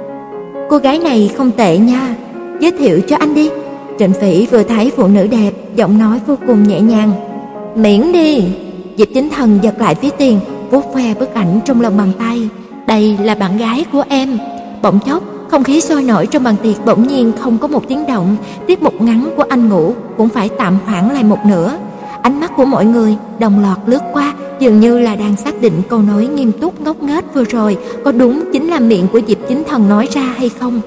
Cô gái này không tệ nha, giới thiệu cho anh đi. Trịnh Vĩ vừa thấy phụ nữ đẹp, giọng nói vô cùng nhẹ nhàng. Miễn đi. Diệp Chính Thần giật lại ví tiền, vuốt ve bức ảnh trong lòng bàn tay. Đây là bạn gái của em. Bỗng chốc, không khí sôi nổi trong bàn tiệc bỗng nhiên không có một tiếng động. Tiết mục ngắn của anh Ngũ cũng phải tạm hoãn lại một nửa. Ánh mắt của mọi người đồng loạt lướt qua, dường như là đang xác định câu nói nghiêm túc ngốc nghếch vừa rồi có đúng chính là miệng của Diệp Chính Thần nói ra hay không.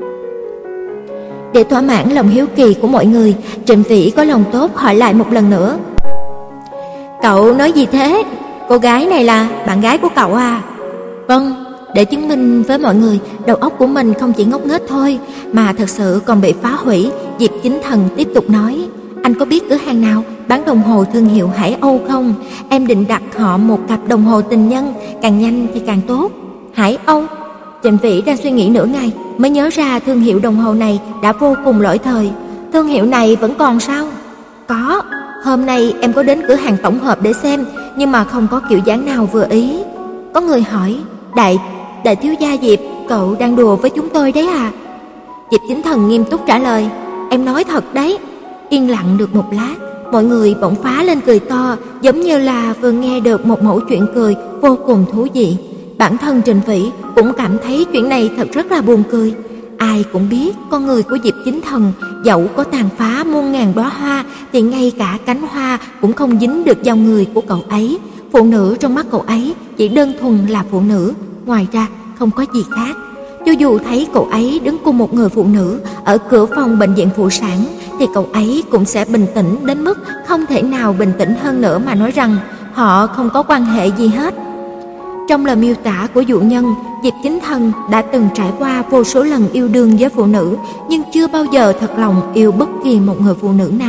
Để thỏa mãn lòng hiếu kỳ của mọi người, Trịnh Vĩ có lòng tốt hỏi lại một lần nữa. Cậu nói gì thế? Cô gái này là bạn gái của cậu à? Vâng, để chứng minh với mọi người đầu óc của mình không chỉ ngốc nghếch thôi mà thật sự còn bị phá hủy, Diệp Chính Thần tiếp tục nói. Anh có biết cửa hàng nào bán đồng hồ thương hiệu Hải Âu không? Em định đặt họ một cặp đồng hồ tình nhân, càng nhanh thì càng tốt. Hải Âu? Trịnh Vĩ đang suy nghĩ nửa ngày mới nhớ ra thương hiệu đồng hồ này đã vô cùng lỗi thời. Thương hiệu này vẫn còn sao? Có, hôm nay em có đến cửa hàng tổng hợp để xem, nhưng mà không có kiểu dáng nào vừa ý. Có người hỏi, đại đại thiếu gia Diệp, cậu đang đùa với chúng tôi đấy à? Diệp Chính Thần nghiêm túc trả lời, em nói thật đấy. Yên lặng được một lát, mọi người bỗng phá lên cười to, giống như là vừa nghe được một mẩu chuyện cười vô cùng thú vị. Bản thân Trịnh Vĩ cũng cảm thấy chuyện này thật rất là buồn cười. Ai cũng biết con người của Diệp Chính Thần dẫu có tàn phá muôn ngàn đóa hoa thì ngay cả cánh hoa cũng không dính được dòng người của cậu ấy. Phụ nữ trong mắt cậu ấy chỉ đơn thuần là phụ nữ, ngoài ra không có gì khác. Cho dù thấy cậu ấy đứng cùng một người phụ nữ ở cửa phòng bệnh viện phụ sản thì cậu ấy cũng sẽ bình tĩnh đến mức không thể nào bình tĩnh hơn nữa mà nói rằng họ không có quan hệ gì hết. Trong lời miêu tả của dụ nhân, Diệp Chính Thần đã từng trải qua vô số lần yêu đương với phụ nữ, nhưng chưa bao giờ thật lòng yêu bất kỳ một người phụ nữ nào.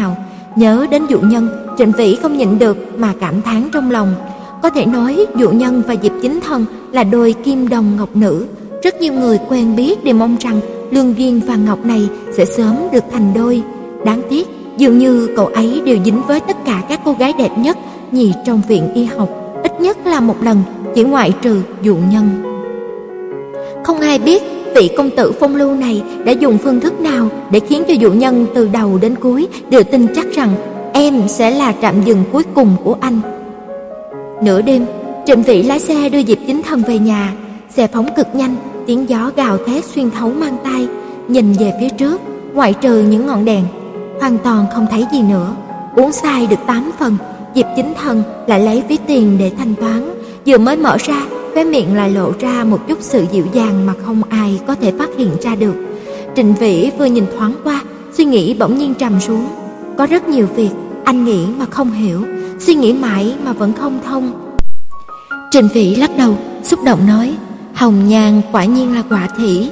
Nhớ đến dụ nhân, Trịnh Vĩ không nhịn được mà cảm thán trong lòng. Có thể nói dụ nhân và Diệp Chính Thần là đôi kim đồng ngọc nữ. Rất nhiều người quen biết đều mong rằng lương duyên và ngọc này sẽ sớm được thành đôi. Đáng tiếc, dường như cậu ấy đều dính với tất cả các cô gái đẹp nhất nhì trong viện y học, ít nhất là một lần, chỉ ngoại trừ dụ nhân. Không ai biết vị công tử phong lưu này đã dùng phương thức nào để khiến cho dụ nhân từ đầu đến cuối đều tin chắc rằng em sẽ là trạm dừng cuối cùng của anh. Nửa đêm, Trịnh Vĩ lái xe đưa Diệp Chính Thần về nhà. Xe phóng cực nhanh, tiếng gió gào thét xuyên thấu mang tai. Nhìn về phía trước, ngoại trừ những ngọn đèn, hoàn toàn không thấy gì nữa. Uống say được tám phần, Diệp Chính Thần lại lấy ví tiền để thanh toán. Vừa mới mở ra, khóe miệng lại lộ ra một chút sự dịu dàng mà không ai có thể phát hiện ra được. Trịnh Vĩ vừa nhìn thoáng qua, suy nghĩ bỗng nhiên trầm xuống. Có rất nhiều việc anh nghĩ mà không hiểu, suy nghĩ mãi mà vẫn không thông. Trịnh Vĩ lắc đầu, xúc động nói: Hồng Nhan quả nhiên là quả thủy.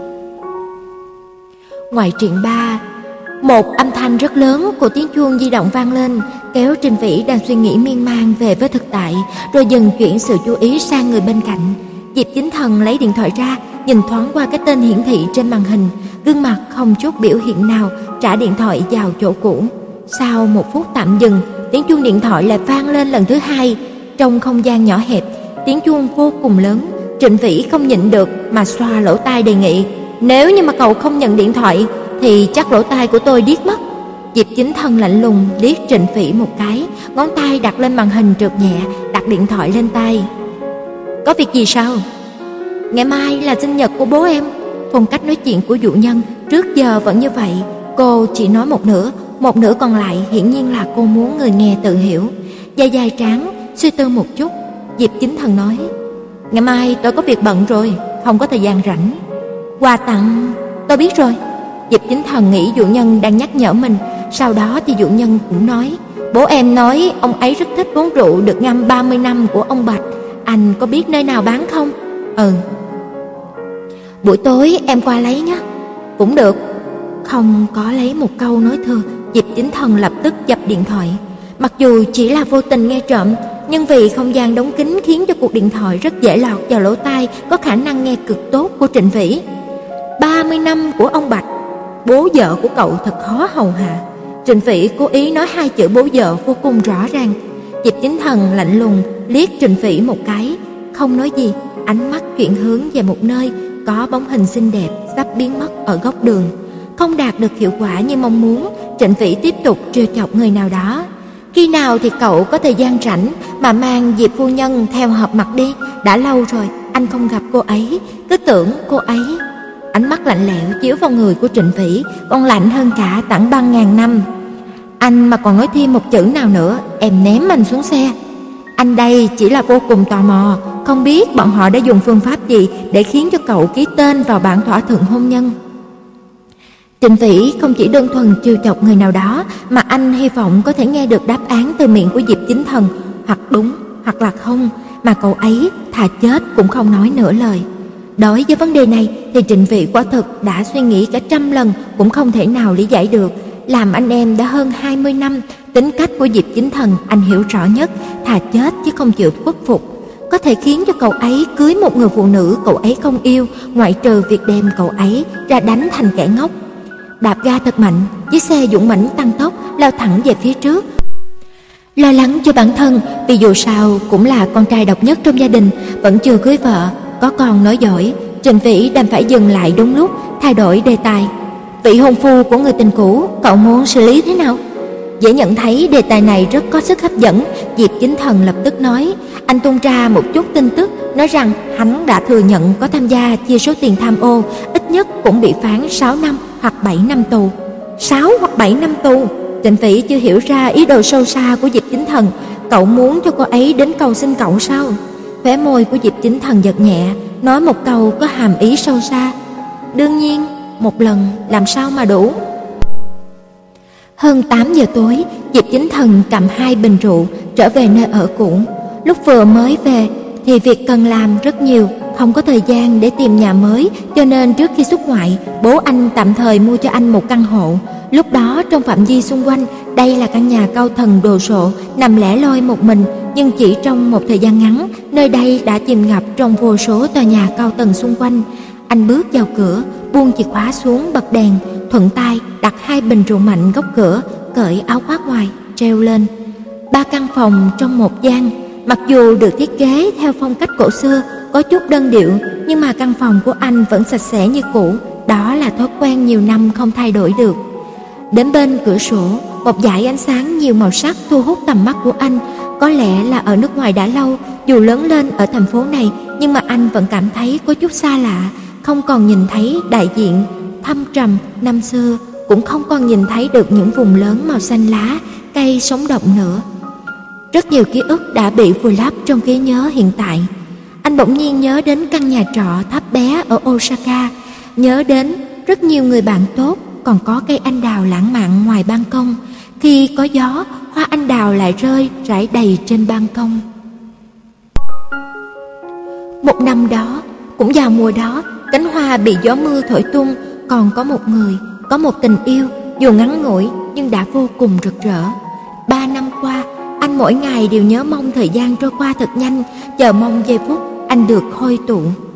Ngoài truyện ba, một âm thanh rất lớn của tiếng chuông di động vang lên, kéo Trịnh Vĩ đang suy nghĩ miên man về với thực tại, rồi dần chuyển sự chú ý sang người bên cạnh. Diệp Chính Thần lấy điện thoại ra, nhìn thoáng qua cái tên hiển thị trên màn hình, gương mặt không chút biểu hiện nào, trả điện thoại vào chỗ cũ. Sau một phút tạm dừng, tiếng chuông điện thoại lại vang lên lần thứ hai. Trong không gian nhỏ hẹp, tiếng chuông vô cùng lớn. Trịnh Vĩ không nhịn được mà xoa lỗ tai đề nghị: Nếu như mà cậu không nhận điện thoại thì chắc lỗ tai của tôi điếc mất. Diệp Chính Thần lạnh lùng liếc Trịnh Vĩ một cái, ngón tay đặt lên màn hình trượt nhẹ, đặt điện thoại lên tay. Có việc gì sao? Ngày mai là sinh nhật của bố em. Phong cách nói chuyện của dụ nhân trước giờ vẫn như vậy, cô chỉ nói một nửa, một nửa còn lại hiển nhiên là cô muốn người nghe tự hiểu. Dài dài trán, suy tư một chút, Diệp Chính Thần nói: Ngày mai tôi có việc bận rồi, không có thời gian rảnh. Quà tặng, tôi biết rồi. Diệp Chính Thần nghĩ dụ nhân đang nhắc nhở mình. Sau đó thì dụ nhân cũng nói: Bố em nói ông ấy rất thích uống rượu được ngâm ba mươi năm của ông Bạch. Anh có biết nơi nào bán không? Ừ. Buổi tối em qua lấy nhé. Cũng được. Không có lấy một câu nói thừa, Diệp Chính Thần lập tức dập điện thoại. Mặc dù chỉ là vô tình nghe trộm, nhưng vì không gian đóng kín khiến cho cuộc điện thoại rất dễ lọt vào lỗ tai có khả năng nghe cực tốt của Trịnh Vĩ. ba mươi năm của ông Bạch, bố vợ của cậu thật khó hầu hạ. Trịnh Vĩ cố ý nói hai chữ bố vợ vô cùng rõ ràng. Diệp Chính Thần lạnh lùng liếc Trịnh Vĩ một cái, không nói gì, ánh mắt chuyển hướng về một nơi có bóng hình xinh đẹp sắp biến mất ở góc đường. Không đạt được hiệu quả như mong muốn, Trịnh Vĩ tiếp tục trêu chọc người nào đó. Khi nào thì cậu có thời gian rảnh mà mang Diệp phu nhân theo họp mặt đi, đã lâu rồi anh không gặp cô ấy, cứ tưởng cô ấy. Ánh mắt lạnh lẽo chiếu vào người của Trịnh Vĩ, còn lạnh hơn cả tảng băng ngàn năm. Anh mà còn nói thêm một chữ nào nữa, em ném anh xuống xe. Anh đây chỉ là vô cùng tò mò, không biết bọn họ đã dùng phương pháp gì để khiến cho cậu ký tên vào bản thỏa thuận hôn nhân. Trịnh Vĩ không chỉ đơn thuần trêu chọc người nào đó, mà anh hy vọng có thể nghe được đáp án từ miệng của Diệp Chính Thần, hoặc đúng hoặc là không, mà cậu ấy thà chết cũng không nói nửa lời. Đối với vấn đề này thì Trịnh Vĩ quả thực đã suy nghĩ cả trăm lần cũng không thể nào lý giải được. Làm anh em đã hơn hai mươi năm, tính cách của Diệp Chính Thần anh hiểu rõ nhất, thà chết chứ không chịu khuất phục. Có thể khiến cho cậu ấy cưới một người phụ nữ cậu ấy không yêu, ngoại trừ việc đem cậu ấy ra đánh thành kẻ ngốc. Đạp ga thật mạnh, chiếc xe dũng mãnh tăng tốc lao thẳng về phía trước. Lo lắng cho bản thân, vì dù sao cũng là con trai độc nhất trong gia đình, vẫn chưa cưới vợ, có con nói giỏi, Trịnh Vĩ đành phải dừng lại đúng lúc, thay đổi đề tài. Vị hôn phu của người tình cũ, cậu muốn xử lý thế nào? Dễ nhận thấy đề tài này rất có sức hấp dẫn, Diệp Chính Thần lập tức nói. Anh tung ra một chút tin tức, nói rằng hắn đã thừa nhận có tham gia chia số tiền tham ô, ít nhất cũng bị phán sáu năm hoặc bảy năm tù. sáu hoặc bảy năm tù? Trịnh Vĩ chưa hiểu ra ý đồ sâu xa của Diệp Chính Thần. Cậu muốn cho cô ấy đến cầu xin cậu sao? Khóe môi của Diệp Chính Thần giật nhẹ, nói một câu có hàm ý sâu xa. Đương nhiên, một lần làm sao mà đủ. Hơn tám giờ tối, Diệp Chính Thần cầm hai bình rượu trở về nơi ở cũ. Lúc vừa mới về thì việc cần làm rất nhiều, không có thời gian để tìm nhà mới, cho nên trước khi xuất ngoại, bố anh tạm thời mua cho anh một căn hộ. Lúc đó trong phạm vi xung quanh, đây là căn nhà cao tầng đồ sộ nằm lẻ loi một mình, nhưng chỉ trong một thời gian ngắn, nơi đây đã chìm ngập trong vô số tòa nhà cao tầng xung quanh. Anh bước vào cửa, buông chìa khóa xuống bật đèn, thuận tay đặt hai bình rượu mạnh góc cửa, cởi áo khoác ngoài treo lên. Ba căn phòng trong một gian, mặc dù được thiết kế theo phong cách cổ xưa, có chút đơn điệu, nhưng mà căn phòng của anh vẫn sạch sẽ như cũ. Đó là thói quen nhiều năm không thay đổi được. Đến bên cửa sổ, một dải ánh sáng nhiều màu sắc thu hút tầm mắt của anh. Có lẽ là ở nước ngoài đã lâu, dù lớn lên ở thành phố này, nhưng mà anh vẫn cảm thấy có chút xa lạ. Không còn nhìn thấy đại diện thâm trầm năm xưa, cũng không còn nhìn thấy được những vùng lớn màu xanh lá, cây sống động nữa. Rất nhiều ký ức đã bị vùi lấp trong trí nhớ hiện tại. Anh bỗng nhiên nhớ đến căn nhà trọ thấp bé ở Osaka, nhớ đến rất nhiều người bạn tốt, còn có cây anh đào lãng mạn ngoài ban công. Khi có gió, hoa anh đào lại rơi rải đầy trên ban công. Một năm đó, cũng vào mùa đó, cánh hoa bị gió mưa thổi tung. Còn có một người, có một tình yêu, dù ngắn ngủi nhưng đã vô cùng rực rỡ. Ba năm qua, anh mỗi ngày đều nhớ mong thời gian trôi qua thật nhanh, chờ mong giây phút anh được hôi tụ.